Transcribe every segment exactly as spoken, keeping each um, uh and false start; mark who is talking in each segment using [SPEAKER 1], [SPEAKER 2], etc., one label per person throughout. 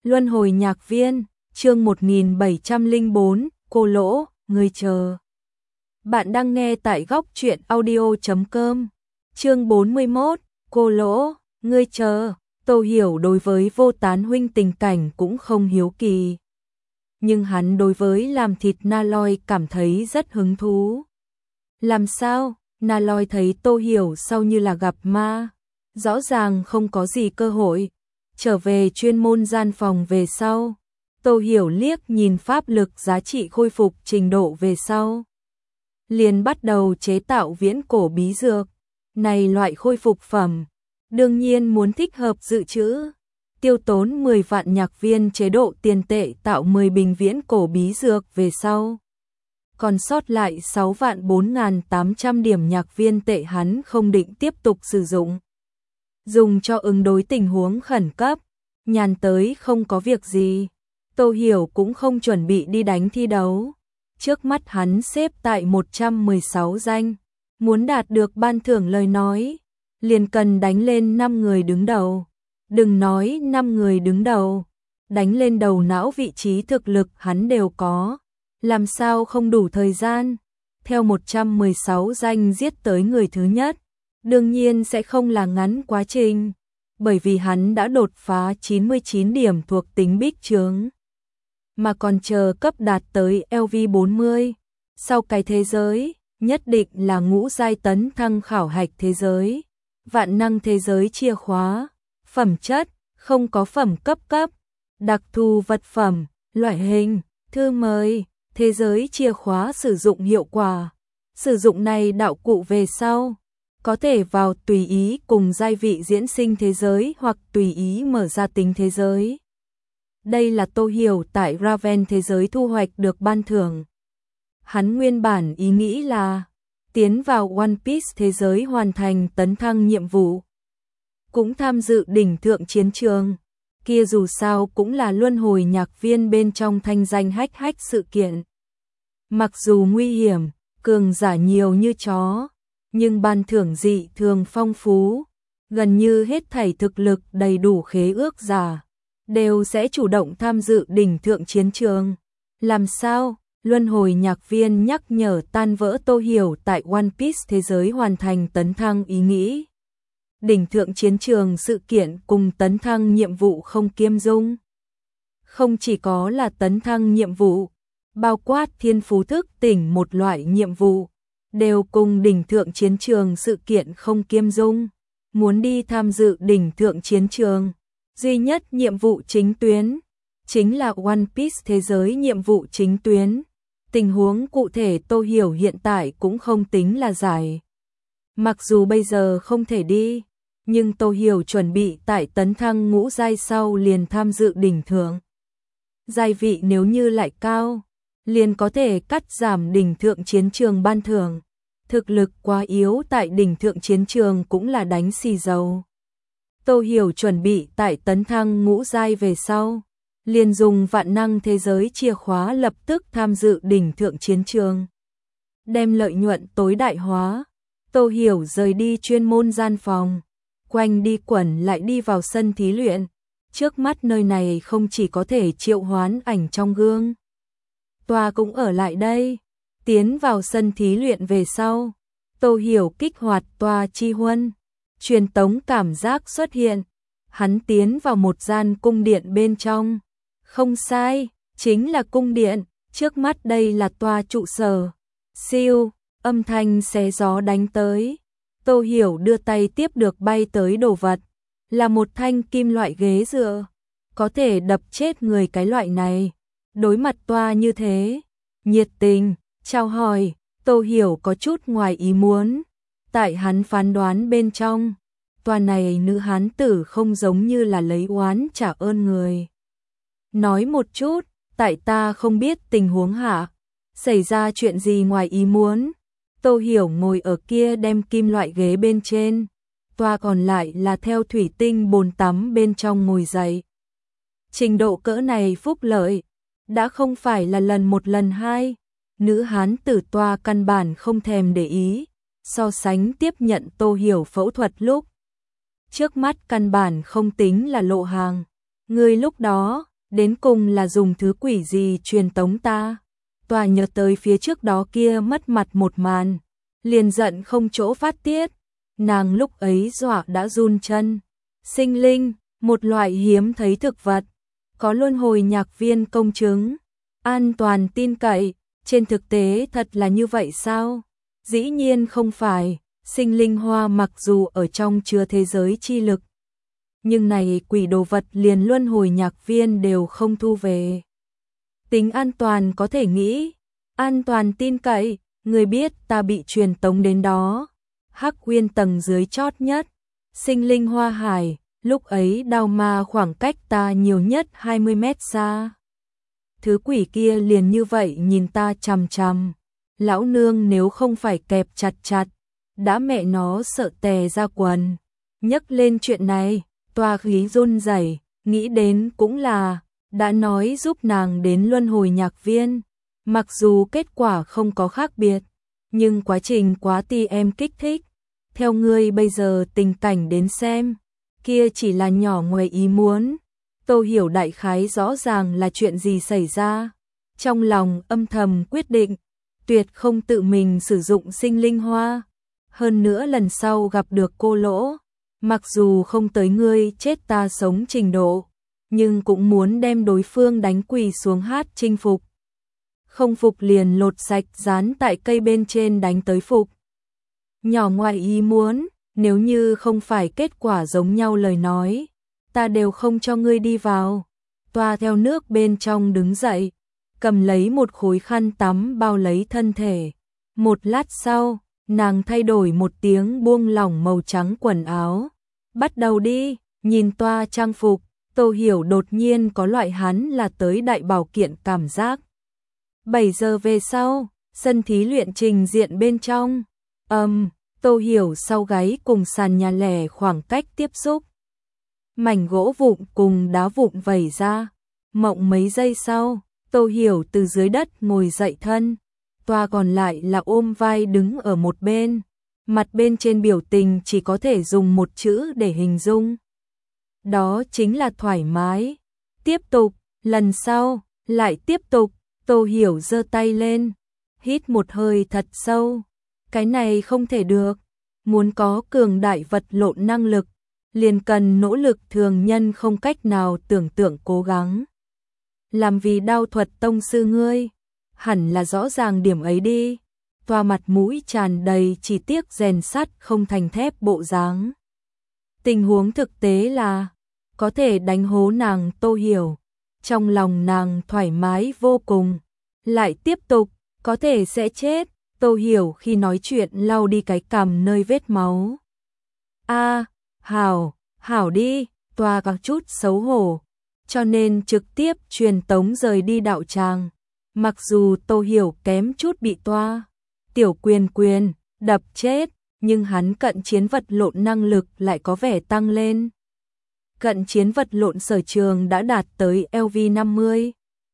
[SPEAKER 1] Luân hồi nhạc viên, chương một nghìn bảy trăm lẻ bốn, cô lỗ, người chờ. Bạn đang nghe tại góc truyện audio chấm com. Chương bốn mươi mốt, cô lỗ, ngươi chờ. Tô Hiểu đối với Vô Tán huynh tình cảnh cũng không hiếu kỳ. Nhưng hắn đối với làm thịt Na Loi cảm thấy rất hứng thú. Làm sao? Na Loi thấy Tô Hiểu sau như là gặp ma. Rõ ràng không có gì cơ hội. Trở về chuyên môn gian phòng về sau. Tô Hiểu liếc nhìn pháp lực giá trị khôi phục trình độ về sau. Liền bắt đầu chế tạo viễn cổ bí dược. Này loại khôi phục phẩm. Đương nhiên muốn thích hợp dự trữ. Tiêu tốn mười vạn nhạc viên chế độ tiền tệ tạo mười bình viễn cổ bí dược về sau. Còn sót lại sáu vạn bốn nghìn tám trăm điểm nhạc viên tệ hắn không định tiếp tục sử dụng. Dùng cho ứng đối tình huống khẩn cấp. Nhàn tới không có việc gì. Tô Hiểu cũng không chuẩn bị đi đánh thi đấu. Trước mắt hắn xếp tại một trăm mười sáu danh. Muốn đạt được ban thưởng lời nói. Liền cần đánh lên năm người đứng đầu. Đừng nói năm người đứng đầu. Đánh lên đầu não vị trí thực lực hắn đều có. Làm sao không đủ thời gian. Theo một trăm mười sáu danh giết tới người thứ nhất. Đương nhiên sẽ không là ngắn quá trình. Bởi vì hắn đã đột phá chín mươi chín điểm thuộc tính bích chướng. Mà còn chờ cấp đạt tới L V bốn mươi. Sau cái thế giới, nhất định là ngũ giai tấn thăng khảo hạch thế giới. Vạn năng thế giới chia khóa. Phẩm chất, không có phẩm cấp cấp. Đặc thù vật phẩm, loại hình, thư mời. Thế giới chia khóa sử dụng hiệu quả. Sử dụng này đạo cụ về sau. Có thể vào tùy ý cùng giai vị diễn sinh thế giới hoặc tùy ý mở ra tính thế giới. Đây là Tô Hiểu tại Raven thế giới thu hoạch được ban thưởng. Hắn nguyên bản ý nghĩ là tiến vào One Piece thế giới hoàn thành tấn thăng nhiệm vụ. Cũng tham dự đỉnh thượng chiến trường. Kia dù sao cũng là luân hồi nhạc viên bên trong thanh danh hách hách sự kiện. Mặc dù nguy hiểm, cường giả nhiều như chó. Nhưng ban thưởng dị thường phong phú, gần như hết thảy thực lực đầy đủ khế ước giả, đều sẽ chủ động tham dự đỉnh thượng chiến trường. Làm sao? Luân hồi nhạc viên nhắc nhở tan vỡ Tô Hiểu tại One Piece thế giới hoàn thành tấn thăng ý nghĩ. Đỉnh thượng chiến trường sự kiện cùng tấn thăng nhiệm vụ không kiêm dung. Không chỉ có là tấn thăng nhiệm vụ, bao quát thiên phú thức tỉnh một loại nhiệm vụ. Đều cùng đỉnh thượng chiến trường sự kiện không kiêm dung. Muốn đi tham dự đỉnh thượng chiến trường. Duy nhất nhiệm vụ chính tuyến. Chính là One Piece thế giới nhiệm vụ chính tuyến. Tình huống cụ thể Tô Hiểu hiện tại cũng không tính là giải. Mặc dù bây giờ không thể đi. Nhưng Tô Hiểu chuẩn bị tại tấn thăng ngũ giai sau liền tham dự đỉnh thượng. Giai vị nếu như lại cao. Liền có thể cắt giảm đỉnh thượng chiến trường ban thưởng. Thực lực quá yếu tại đỉnh thượng chiến trường cũng là đánh xì dầu. Tô Hiểu chuẩn bị tại tấn thăng ngũ giai về sau. Liền dùng vạn năng thế giới chìa khóa lập tức tham dự đỉnh thượng chiến trường. Đem lợi nhuận tối đại hóa. Tô Hiểu rời đi chuyên môn gian phòng. Quanh đi quẩn lại đi vào sân thí luyện. Trước mắt nơi này không chỉ có thể triệu hoán ảnh trong gương. Tòa cũng ở lại đây. Tiến vào sân thí luyện về sau. Tô Hiểu kích hoạt tòa chi huân. Truyền tống cảm giác xuất hiện. Hắn tiến vào một gian cung điện bên trong. Không sai, chính là cung điện. Trước mắt đây là tòa trụ sở. Siêu, âm thanh xé gió đánh tới. Tô Hiểu đưa tay tiếp được bay tới đồ vật. Là một thanh kim loại ghế dựa. Có thể đập chết người cái loại này. Đối mặt tòa như thế. Nhiệt tình. Chào hỏi, Tô Hiểu có chút ngoài ý muốn. Tại hắn phán đoán bên trong, tòa này nữ hán tử không giống như là lấy oán trả ơn người. Nói một chút, tại ta không biết tình huống hạ, xảy ra chuyện gì ngoài ý muốn. Tô Hiểu ngồi ở kia đem kim loại ghế bên trên, tòa còn lại là theo thủy tinh bồn tắm bên trong ngồi dậy. Trình độ cỡ này phúc lợi, đã không phải là lần một lần hai. Nữ hán tử toa căn bản không thèm để ý, so sánh tiếp nhận Tô Hiểu phẫu thuật lúc. Trước mắt căn bản không tính là lộ hàng. Người lúc đó, đến cùng là dùng thứ quỷ gì truyền tống ta? Tòa nhớ tới phía trước đó kia mất mặt một màn, liền giận không chỗ phát tiết, nàng lúc ấy dọa đã run chân. Sinh linh, một loại hiếm thấy thực vật, có luân hồi nhạc viên công chứng, an toàn tin cậy, trên thực tế thật là như vậy sao? Dĩ nhiên không phải, sinh linh hoa mặc dù ở trong chứa thế giới chi lực, nhưng này quỷ đồ vật liền luân hồi nhạc viên đều không thu về. Tính an toàn có thể nghĩ, an toàn tin cậy, người biết ta bị truyền tống đến đó. Hắc Uyên tầng dưới chót nhất, sinh linh hoa hải, lúc ấy đao ma khoảng cách ta nhiều nhất hai mươi mét xa. Thứ quỷ kia liền như vậy nhìn ta chằm chằm, lão nương nếu không phải kẹp chặt chặt, đã mẹ nó sợ tè ra quần. Nhắc lên chuyện này, toa khí run rẩy, nghĩ đến cũng là, đã nói giúp nàng đến luân hồi nhạc viên, mặc dù kết quả không có khác biệt, nhưng quá trình quá ti em kích thích. Theo ngươi bây giờ tình cảnh đến xem, kia chỉ là nhỏ ngoài ý muốn. Tô Hiểu đại khái rõ ràng là chuyện gì xảy ra, trong lòng âm thầm quyết định, tuyệt không tự mình sử dụng sinh linh hoa. Hơn nữa lần sau gặp được cô Lỗ, mặc dù không tới ngươi chết ta sống trình độ, nhưng cũng muốn đem đối phương đánh quỳ xuống hát chinh phục. Không phục liền lột sạch dán tại cây bên trên đánh tới phục. Nhỏ ngoài ý muốn, nếu như không phải kết quả giống nhau lời nói, ta đều không cho ngươi đi vào. Toa theo nước bên trong đứng dậy, cầm lấy một khối khăn tắm bao lấy thân thể. Một lát sau, nàng thay đổi một tiếng buông lỏng màu trắng quần áo. Bắt đầu đi, nhìn toa trang phục, Tô Hiểu đột nhiên có loại hắn là tới đại bảo kiện cảm giác. bảy giờ về sau, sân thí luyện trình diện bên trong. Ầm, um, Tô Hiểu sau gáy cùng sàn nhà lẻ khoảng cách tiếp xúc. Mảnh gỗ vụn cùng đá vụn vẩy ra. Mộng mấy giây sau, Tô Hiểu từ dưới đất ngồi dậy thân. Toa còn lại là ôm vai đứng ở một bên. Mặt bên trên biểu tình chỉ có thể dùng một chữ để hình dung. Đó chính là thoải mái. Tiếp tục, lần sau, lại tiếp tục. Tô Hiểu giơ tay lên, hít một hơi thật sâu. Cái này không thể được. Muốn có cường đại vật lộn năng lực, liền cần nỗ lực thường nhân không cách nào tưởng tượng cố gắng. Làm vì đao thuật tông sư ngươi, hẳn là rõ ràng điểm ấy đi. Toa mặt mũi tràn đầy chỉ tiếc rèn sắt không thành thép bộ dáng. Tình huống thực tế là, có thể đánh hố nàng Tô Hiểu. Trong lòng nàng thoải mái vô cùng. Lại tiếp tục, có thể sẽ chết. Tô Hiểu khi nói chuyện lau đi cái cằm nơi vết máu. A, à, hảo, hảo đi, toa có chút xấu hổ, cho nên trực tiếp truyền tống rời đi đạo tràng. Mặc dù Tô Hiểu kém chút bị toa tiểu quyền quyền đập chết, nhưng hắn cận chiến vật lộn năng lực lại có vẻ tăng lên. Cận chiến vật lộn sở trường đã đạt tới L V năm mươi.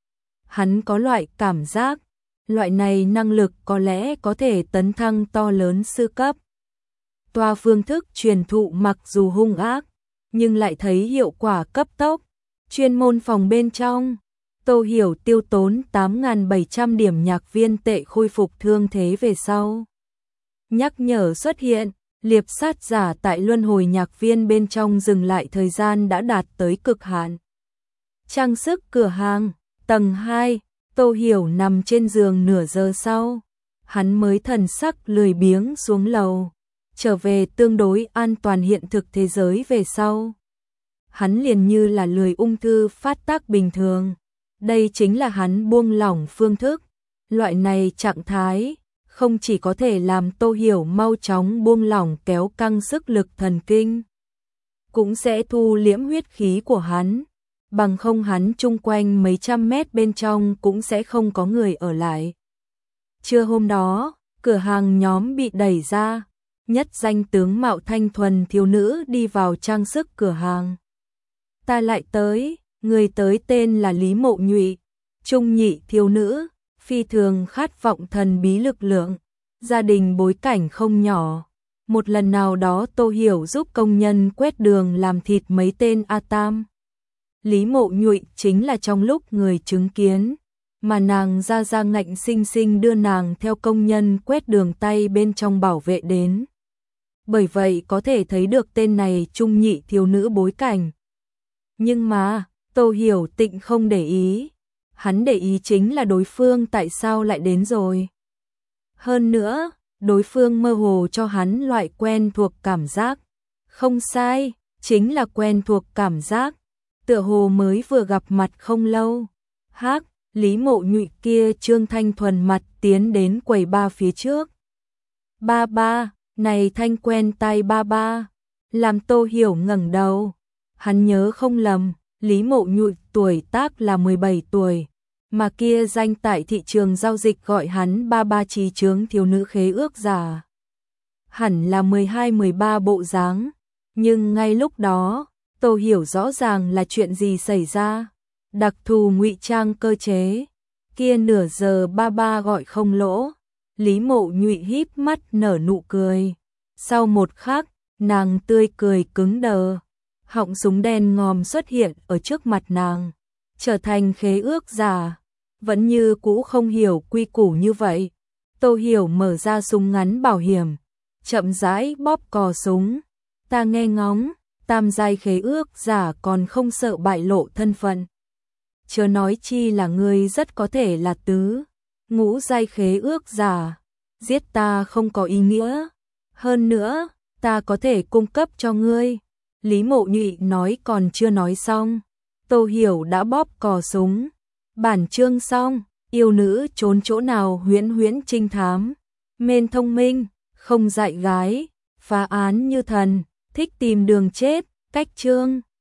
[SPEAKER 1] Hắn có loại cảm giác, loại này năng lực có lẽ có thể tấn thăng to lớn sư cấp. Toa phương thức truyền thụ mặc dù hung ác, nhưng lại thấy hiệu quả cấp tốc. Chuyên môn phòng bên trong, Tô Hiểu tiêu tốn tám nghìn bảy trăm điểm nhạc viên tệ khôi phục thương thế về sau. Nhắc nhở xuất hiện, liệp sát giả tại luân hồi nhạc viên bên trong dừng lại thời gian đã đạt tới cực hạn. Trang sức cửa hàng, tầng hai, Tô Hiểu nằm trên giường nửa giờ sau, hắn mới thần sắc lười biếng xuống lầu, trở về tương đối an toàn hiện thực thế giới về sau. Hắn liền như là lười ung thư phát tác bình thường, đây chính là hắn buông lỏng phương thức. Loại này trạng thái không chỉ có thể làm Tô Hiểu mau chóng buông lỏng kéo căng sức lực thần kinh, cũng sẽ thu liễm huyết khí của hắn, bằng không hắn chung quanh mấy trăm mét bên trong cũng sẽ không có người ở lại. Trưa hôm đó, cửa hàng nhóm bị đẩy ra, nhất danh tướng mạo thanh thuần thiếu nữ đi vào trang sức cửa hàng. Ta lại tới, người tới tên là Lý Mộ Nhụy, trung nhị thiếu nữ, phi thường khát vọng thần bí lực lượng, gia đình bối cảnh không nhỏ. Một lần nào đó Tô Hiểu giúp công nhân quét đường làm thịt mấy tên A Tam. Lý Mộ Nhụy chính là trong lúc người chứng kiến, mà nàng ra ra ngạnh sinh sinh đưa nàng theo công nhân quét đường tay bên trong bảo vệ đến. Bởi vậy có thể thấy được tên này trung nhị thiếu nữ bối cảnh. Nhưng mà, Tô Hiểu Tịnh không để ý. Hắn để ý chính là đối phương tại sao lại đến rồi. Hơn nữa, đối phương mơ hồ cho hắn loại quen thuộc cảm giác. Không sai, chính là quen thuộc cảm giác. Tựa hồ mới vừa gặp mặt không lâu. Hắc, Lý Mộ Nhụy kia trương thanh thuần mặt tiến đến quầy ba phía trước. Ba ba, này thanh quen tay ba ba. Làm Tô Hiểu ngẩng đầu. Hắn nhớ không lầm, Lý Mộ Nhụy tuổi tác là mười bảy tuổi. Mà kia danh tại thị trường giao dịch gọi hắn ba ba trí chướng thiếu nữ khế ước giả. Hẳn là mười hai mười ba bộ dáng. Nhưng ngay lúc đó, Tô Hiểu rõ ràng là chuyện gì xảy ra. Đặc thù ngụy trang cơ chế. Kia nửa giờ ba ba gọi không lỗ. Lý Mộ Nhụy híp mắt nở nụ cười. Sau một khắc, nàng tươi cười cứng đờ. Họng súng đen ngòm xuất hiện ở trước mặt nàng. Trở thành khế ước giả. Vẫn như cũ không hiểu quy củ như vậy. Tô Hiểu mở ra súng ngắn bảo hiểm. Chậm rãi bóp cò súng. Ta nghe ngóng. Tam giai khế ước giả còn không sợ bại lộ thân phận. Chớ nói chi là ngươi rất có thể là tứ, ngũ giai khế ước giả. Giết ta không có ý nghĩa. Hơn nữa, ta có thể cung cấp cho ngươi. Lý Mộ Nhụy nói còn chưa nói xong. Tô Hiểu đã bóp cò súng. Bản chương xong, yêu nữ trốn chỗ nào huyễn huyễn trinh thám. Mên thông minh, không dạy gái, phá án như thần, thích tìm đường chết, cách chương.